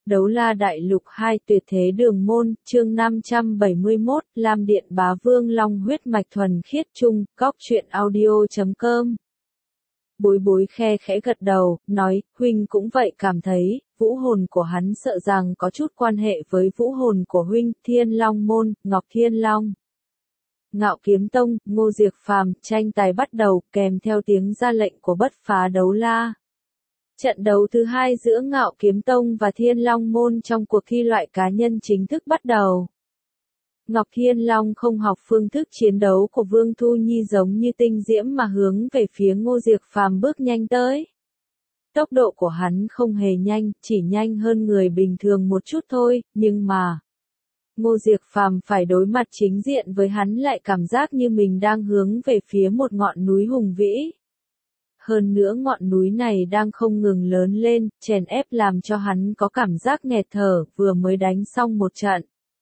Đấu La Đại Lục 2 Tuyệt Thế Đường Môn, chương 571, Lam Điện Bá Vương Long huyết mạch thuần khiết chung, góc truyện audio.com. Bối bối khe khẽ gật đầu, nói, huynh cũng vậy cảm thấy, vũ hồn của hắn sợ rằng có chút quan hệ với vũ hồn của huynh, Thiên Long Môn, Ngọc Thiên Long. Ngạo Kiếm Tông, Ngô Diệc Phàm, tranh tài bắt đầu, kèm theo tiếng ra lệnh của Bất Phá Đấu La. Trận đấu thứ hai giữa Ngạo Kiếm Tông và Thiên Long Môn trong cuộc thi loại cá nhân chính thức bắt đầu. Ngọc Thiên Long không học phương thức chiến đấu của Vương Thu Nhi giống như tinh diễm mà hướng về phía Ngô Diệc Phàm bước nhanh tới. Tốc độ của hắn không hề nhanh, chỉ nhanh hơn người bình thường một chút thôi, nhưng mà Ngô Diệc Phàm phải đối mặt chính diện với hắn lại cảm giác như mình đang hướng về phía một ngọn núi hùng vĩ. Hơn nữa ngọn núi này đang không ngừng lớn lên, chèn ép làm cho hắn có cảm giác nghẹt thở, vừa mới đánh xong một trận.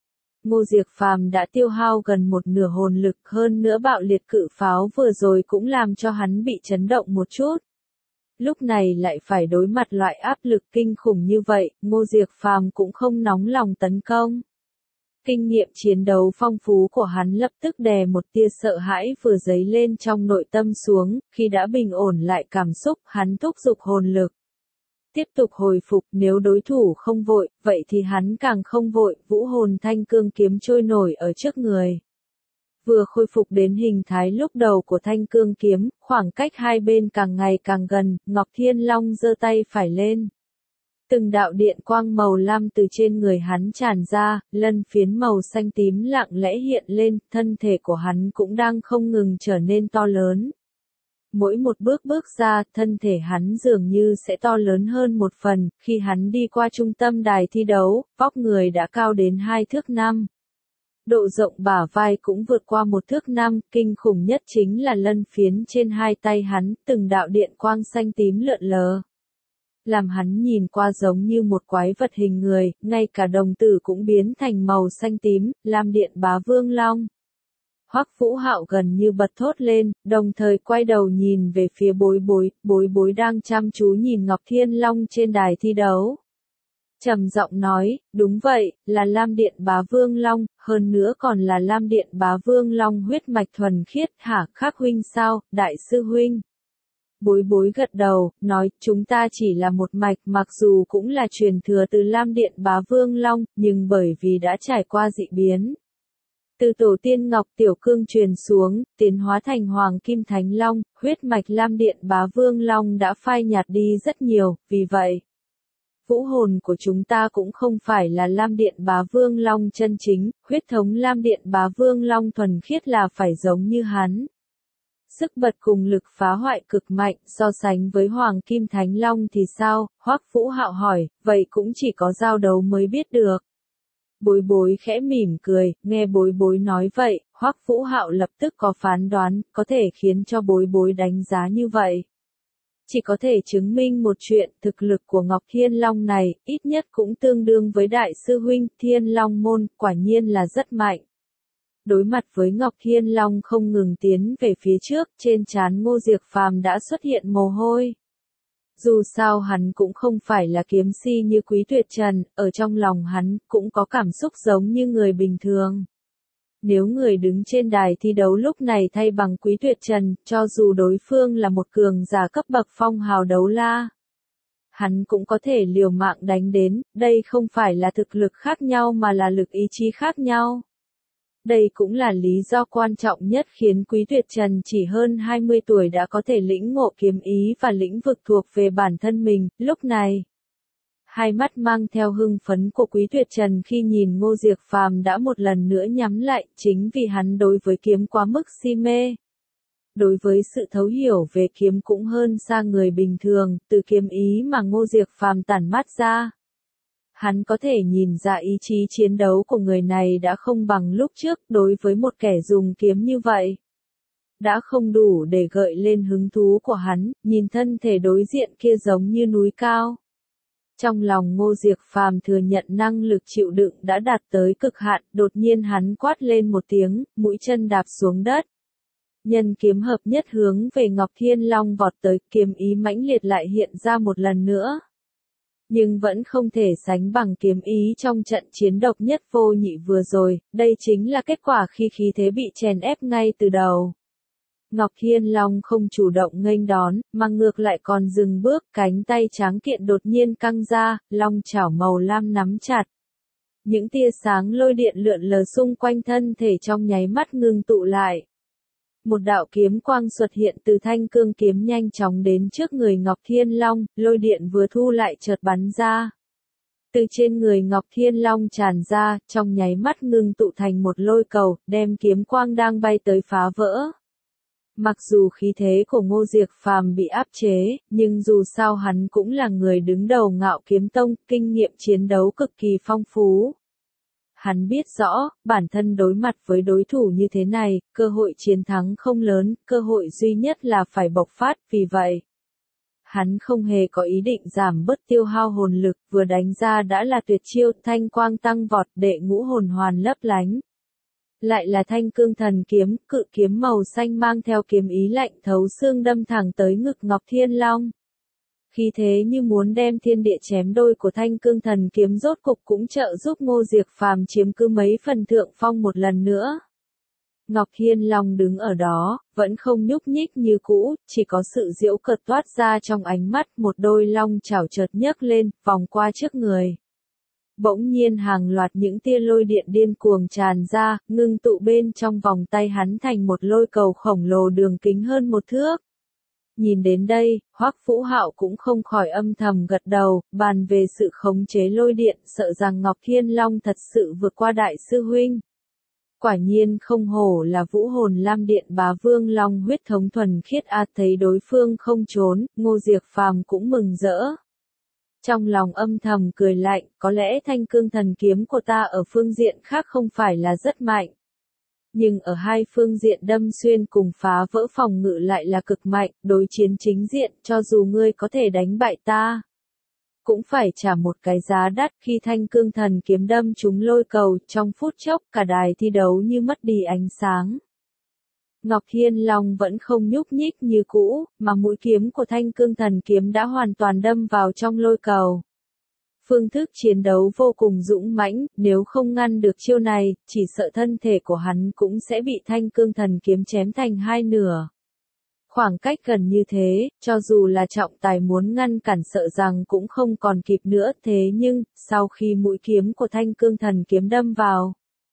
Ngô Diệc Phàm đã tiêu hao gần một nửa hồn lực, hơn nữa bạo liệt cự pháo vừa rồi cũng làm cho hắn bị chấn động một chút. Lúc này lại phải đối mặt loại áp lực kinh khủng như vậy, Ngô Diệc Phàm cũng không nóng lòng tấn công. Kinh nghiệm chiến đấu phong phú của hắn lập tức đè một tia sợ hãi vừa dấy lên trong nội tâm xuống, khi đã bình ổn lại cảm xúc, hắn thúc giục hồn lực. Tiếp tục hồi phục, nếu đối thủ không vội, vậy thì hắn càng không vội, vũ hồn thanh cương kiếm trôi nổi ở trước người. Vừa khôi phục đến hình thái lúc đầu của thanh cương kiếm, khoảng cách hai bên càng ngày càng gần, Ngọc Thiên Long giơ tay phải lên. Từng đạo điện quang màu lam từ trên người hắn tràn ra, lân phiến màu xanh tím lặng lẽ hiện lên, thân thể của hắn cũng đang không ngừng trở nên to lớn. Mỗi một bước bước ra, thân thể hắn dường như sẽ to lớn hơn một phần, khi hắn đi qua trung tâm đài thi đấu, vóc người đã cao đến 2 thước 5. Độ rộng bả vai cũng vượt qua 1 thước 5, kinh khủng nhất chính là lân phiến trên hai tay hắn, từng đạo điện quang xanh tím lượn lờ. Làm hắn nhìn qua giống như một quái vật hình người, ngay cả đồng tử cũng biến thành màu xanh tím, Lam Điện Bá Vương Long. Hoắc Vũ Hạo gần như bật thốt lên, đồng thời quay đầu nhìn về phía bối bối đang chăm chú nhìn Ngọc Thiên Long trên đài thi đấu. Trầm giọng nói, đúng vậy, là Lam Điện Bá Vương Long, hơn nữa còn là Lam Điện Bá Vương Long huyết mạch thuần khiết, hả, Khắc huynh sao, đại sư huynh. Bối bối gật đầu, nói, chúng ta chỉ là một mạch, mặc dù cũng là truyền thừa từ Lam Điện Bá Vương Long, nhưng bởi vì đã trải qua dị biến. Từ tổ tiên Ngọc Tiểu Cương truyền xuống, tiến hóa thành Hoàng Kim Thánh Long, huyết mạch Lam Điện Bá Vương Long đã phai nhạt đi rất nhiều, vì vậy, vũ hồn của chúng ta cũng không phải là Lam Điện Bá Vương Long chân chính, huyết thống Lam Điện Bá Vương Long thuần khiết là phải giống như hắn. Sức bật cùng lực phá hoại cực mạnh, so sánh với Hoàng Kim Thánh Long thì sao? Hoắc Vũ Hạo hỏi, vậy cũng chỉ có giao đấu mới biết được. Bối bối khẽ mỉm cười, nghe bối bối nói vậy, Hoắc Vũ Hạo lập tức có phán đoán, có thể khiến cho bối bối đánh giá như vậy. Chỉ có thể chứng minh một chuyện, thực lực của Ngọc Thiên Long này, ít nhất cũng tương đương với đại sư huynh, Thiên Long Môn, quả nhiên là rất mạnh. Đối mặt với Ngọc Thiên Long không ngừng tiến về phía trước, trên trán Ngô Diệc Phàm đã xuất hiện mồ hôi. Dù sao hắn cũng không phải là kiếm si như Quý Tuyệt Trần, ở trong lòng hắn cũng có cảm xúc giống như người bình thường. Nếu người đứng trên đài thi đấu lúc này thay bằng Quý Tuyệt Trần, cho dù đối phương là một cường giả cấp bậc phong hào đấu la, hắn cũng có thể liều mạng đánh đến, đây không phải là thực lực khác nhau mà là lực ý chí khác nhau. Đây cũng là lý do quan trọng nhất khiến Quý Tuyệt Trần chỉ hơn 20 tuổi đã có thể lĩnh ngộ kiếm ý và lĩnh vực thuộc về bản thân mình, lúc này. Hai mắt mang theo hưng phấn của Quý Tuyệt Trần khi nhìn Ngô Diệc Phàm đã một lần nữa nhắm lại, chính vì hắn đối với kiếm quá mức si mê. Đối với sự thấu hiểu về kiếm cũng hơn xa người bình thường, từ kiếm ý mà Ngô Diệc Phàm tản mát ra. Hắn có thể nhìn ra ý chí chiến đấu của người này đã không bằng lúc trước, đối với một kẻ dùng kiếm như vậy. Đã không đủ để gợi lên hứng thú của hắn, nhìn thân thể đối diện kia giống như núi cao. Trong lòng Ngô Diệc Phàm thừa nhận năng lực chịu đựng đã đạt tới cực hạn, đột nhiên hắn quát lên một tiếng, mũi chân đạp xuống đất. Nhân kiếm hợp nhất hướng về Ngọc Thiên Long vọt tới, kiếm ý mãnh liệt lại hiện ra một lần nữa. nhưng vẫn không thể sánh bằng kiếm ý trong trận chiến độc nhất vô nhị vừa rồi, đây chính là kết quả khi khí thế bị chèn ép ngay từ đầu. Ngọc Thiên Long không chủ động nghênh đón, mà ngược lại còn dừng bước, cánh tay tráng kiện đột nhiên căng ra, long chảo màu lam nắm chặt. Những tia sáng lôi điện lượn lờ xung quanh thân thể trong nháy mắt ngưng tụ lại. Một đạo kiếm quang xuất hiện từ thanh cương kiếm nhanh chóng đến trước người Ngọc Thiên Long, lôi điện vừa thu lại chợt bắn ra. Từ trên người Ngọc Thiên Long tràn ra, trong nháy mắt ngưng tụ thành một lôi cầu, đem kiếm quang đang bay tới phá vỡ. Mặc dù khí thế của Ngô Diệc Phàm bị áp chế, nhưng dù sao hắn cũng là người đứng đầu Ngạo Kiếm Tông, kinh nghiệm chiến đấu cực kỳ phong phú. Hắn biết rõ, bản thân đối mặt với đối thủ như thế này, cơ hội chiến thắng không lớn, cơ hội duy nhất là phải bộc phát, vì vậy. Hắn không hề có ý định giảm bớt tiêu hao hồn lực, vừa đánh ra đã là tuyệt chiêu, thanh quang tăng vọt, đệ ngũ hồn hoàn lấp lánh. Lại là thanh cương thần kiếm, cự kiếm màu xanh mang theo kiếm ý lạnh thấu xương đâm thẳng tới ngực Ngọc Thiên Long. Khi thế như muốn đem thiên địa chém đôi của thanh cương thần kiếm rốt cục cũng trợ giúp Ngô Diệc Phàm chiếm cứ mấy phần thượng phong một lần nữa. Ngọc Thiên Long đứng ở đó, vẫn không nhúc nhích như cũ, chỉ có sự giễu cợt toát ra trong ánh mắt, một đôi long chảo chợt nhấc lên, vòng qua trước người. Bỗng nhiên hàng loạt những tia lôi điện điên cuồng tràn ra, ngưng tụ bên trong vòng tay hắn thành một lôi cầu khổng lồ đường kính hơn 1 thước. Nhìn đến đây, Hoắc Vũ Hạo cũng không khỏi âm thầm gật đầu, bàn về sự khống chế lôi điện, sợ rằng Ngọc Thiên Long thật sự vượt qua đại sư huynh. Quả nhiên không hổ là Vũ Hồn Lam Điện Bá Vương Long huyết thống thuần khiết thấy đối phương không trốn, Ngô Diệc Phàm cũng mừng rỡ. Trong lòng âm thầm cười lạnh, có lẽ thanh cương thần kiếm của ta ở phương diện khác không phải là rất mạnh. Nhưng ở hai phương diện đâm xuyên cùng phá vỡ phòng ngự lại là cực mạnh, đối chiến chính diện, cho dù ngươi có thể đánh bại ta, cũng phải trả một cái giá đắt. Khi thanh cương thần kiếm đâm trúng lôi cầu, trong phút chốc cả đài thi đấu như mất đi ánh sáng. Ngọc Thiên Long vẫn không nhúc nhích như cũ, mà mũi kiếm của thanh cương thần kiếm đã hoàn toàn đâm vào trong lôi cầu. Phương thức chiến đấu vô cùng dũng mãnh, nếu không ngăn được chiêu này, chỉ sợ thân thể của hắn cũng sẽ bị thanh cương thần kiếm chém thành hai nửa. Khoảng cách gần như thế, cho dù là trọng tài muốn ngăn cản sợ rằng cũng không còn kịp nữa, thế nhưng, sau khi mũi kiếm của thanh cương thần kiếm đâm vào,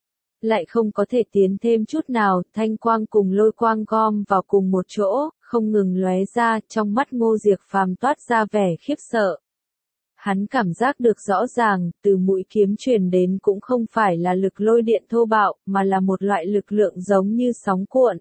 lại không có thể tiến thêm chút nào, thanh quang cùng lôi quang gom vào cùng một chỗ, không ngừng lóe ra, trong mắt Ngô Diệc Phàm toát ra vẻ khiếp sợ. Hắn cảm giác được rõ ràng, từ mũi kiếm truyền đến cũng không phải là lực lôi điện thô bạo, mà là một loại lực lượng giống như sóng cuộn.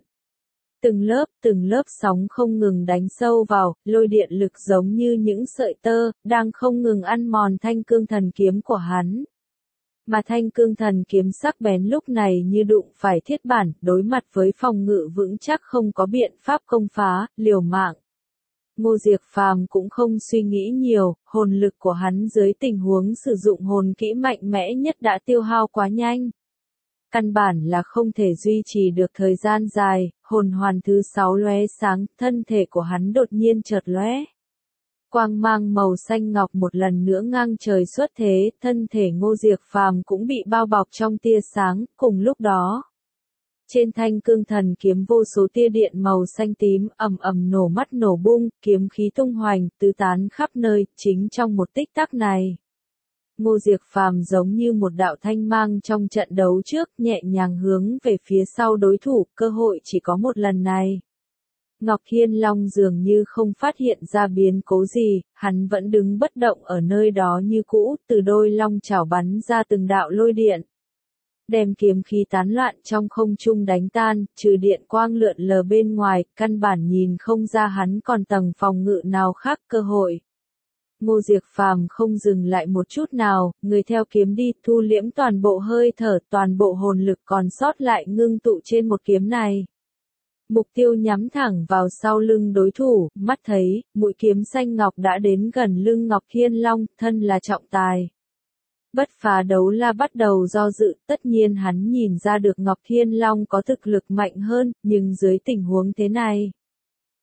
Từng lớp sóng không ngừng đánh sâu vào, lôi điện lực giống như những sợi tơ, đang không ngừng ăn mòn thanh cương thần kiếm của hắn. Mà thanh cương thần kiếm sắc bén lúc này như đụng phải thiết bản, đối mặt với phòng ngự vững chắc không có biện pháp công phá, liều mạng. Ngô Diệc Phàm cũng không suy nghĩ nhiều, hồn lực của hắn dưới tình huống sử dụng hồn kỹ mạnh mẽ nhất đã tiêu hao quá nhanh. Căn bản là không thể duy trì được thời gian dài, hồn hoàn thứ 6 lóe sáng, thân thể của hắn đột nhiên chợt lóe. Quang mang màu xanh ngọc một lần nữa ngang trời xuất thế, thân thể Ngô Diệc Phàm cũng bị bao bọc trong tia sáng, cùng lúc đó. Trên thanh cương thần kiếm vô số tia điện màu xanh tím ầm ầm nổ mắt nổ bung, kiếm khí tung hoành, tứ tán khắp nơi, chính trong một tích tắc này. Ngô Diệc Phàm giống như một đạo thanh mang trong trận đấu trước, nhẹ nhàng hướng về phía sau đối thủ, cơ hội chỉ có một lần này. Ngọc Thiên Long dường như không phát hiện ra biến cố gì, hắn vẫn đứng bất động ở nơi đó như cũ, từ đôi long chảo bắn ra từng đạo lôi điện. Đem kiếm khí tán loạn trong không trung đánh tan, trừ điện quang lượn lờ bên ngoài, căn bản nhìn không ra hắn còn tầng phòng ngự nào khác cơ hội. Ngô Diệc Phàm không dừng lại một chút nào, người theo kiếm đi, thu liễm toàn bộ hơi thở, toàn bộ hồn lực còn sót lại ngưng tụ trên một kiếm này. Mục tiêu nhắm thẳng vào sau lưng đối thủ, mắt thấy, mũi kiếm xanh ngọc đã đến gần lưng Ngọc Thiên Long, thân là trọng tài. Bất phá đấu la bắt đầu do dự, tất nhiên hắn nhìn ra được Ngọc Thiên Long có thực lực mạnh hơn, nhưng dưới tình huống thế này,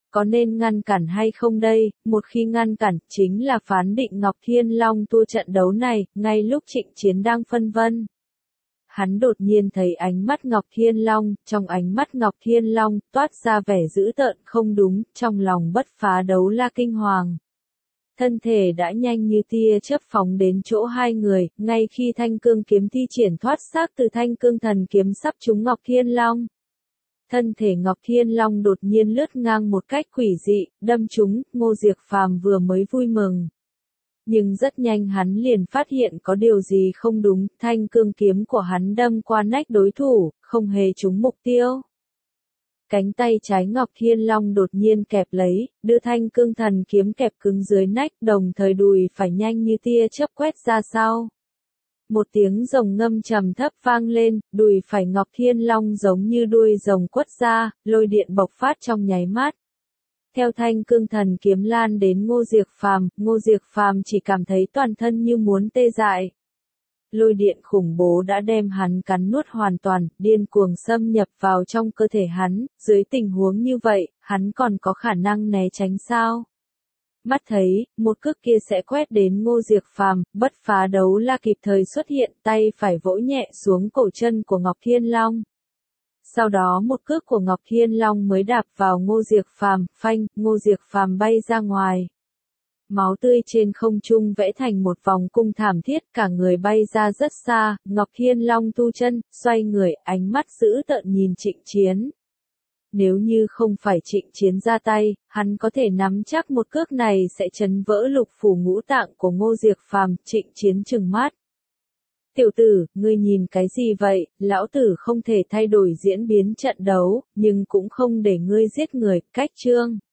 Có nên ngăn cản hay không đây? Một khi ngăn cản, chính là phán định Ngọc Thiên Long thua trận đấu này, ngay lúc Trịnh Chiến đang phân vân. Hắn đột nhiên thấy ánh mắt Ngọc Thiên Long, trong ánh mắt Ngọc Thiên Long, toát ra vẻ dữ tợn không đúng, trong lòng bất phá đấu la kinh hoàng. Thân thể đã nhanh như tia chớp phóng đến chỗ hai người, ngay khi thanh cương kiếm thi triển thoát xác từ thanh cương thần kiếm sắp trúng Ngọc Thiên Long. Thân thể Ngọc Thiên Long đột nhiên lướt ngang một cách quỷ dị, đâm trúng, Ngô Diệc Phàm vừa mới vui mừng. Nhưng rất nhanh hắn liền phát hiện có điều gì không đúng, thanh cương kiếm của hắn đâm qua nách đối thủ, không hề trúng mục tiêu. Cánh tay trái Ngọc Thiên Long đột nhiên kẹp lấy, đưa thanh cương thần kiếm kẹp cứng dưới nách, đồng thời đùi phải nhanh như tia chớp quét ra sau. Một tiếng rồng ngâm trầm thấp vang lên, đùi phải Ngọc Thiên Long giống như đuôi rồng quất ra, lôi điện bộc phát trong nháy mắt. Theo thanh cương thần kiếm lan đến Ngô Diệc Phàm chỉ cảm thấy toàn thân như muốn tê dại. Lôi điện khủng bố đã đem hắn cắn nuốt hoàn toàn, điên cuồng xâm nhập vào trong cơ thể hắn, dưới tình huống như vậy, hắn còn có khả năng né tránh sao? Mắt thấy, một cước kia sẽ quét đến Ngô Diệc Phàm, bất phá đấu la kịp thời xuất hiện, tay phải vỗ nhẹ xuống cổ chân của Ngọc Thiên Long. Sau đó một cước của Ngọc Thiên Long mới đạp vào Ngô Diệc Phàm, phanh, Ngô Diệc Phàm bay ra ngoài. Máu tươi trên không trung vẽ thành một vòng cung thảm thiết, cả người bay ra rất xa, Ngọc Thiên Long thu chân, xoay người, ánh mắt dữ tợn nhìn Trịnh Chiến. Nếu như không phải Trịnh Chiến ra tay, hắn có thể nắm chắc một cước này sẽ chấn vỡ lục phủ ngũ tạng của Ngô Diệc Phàm. Trịnh Chiến trừng mắt. Tiểu tử, ngươi nhìn cái gì vậy, lão tử không thể thay đổi diễn biến trận đấu, nhưng cũng không để ngươi giết người, cách chương.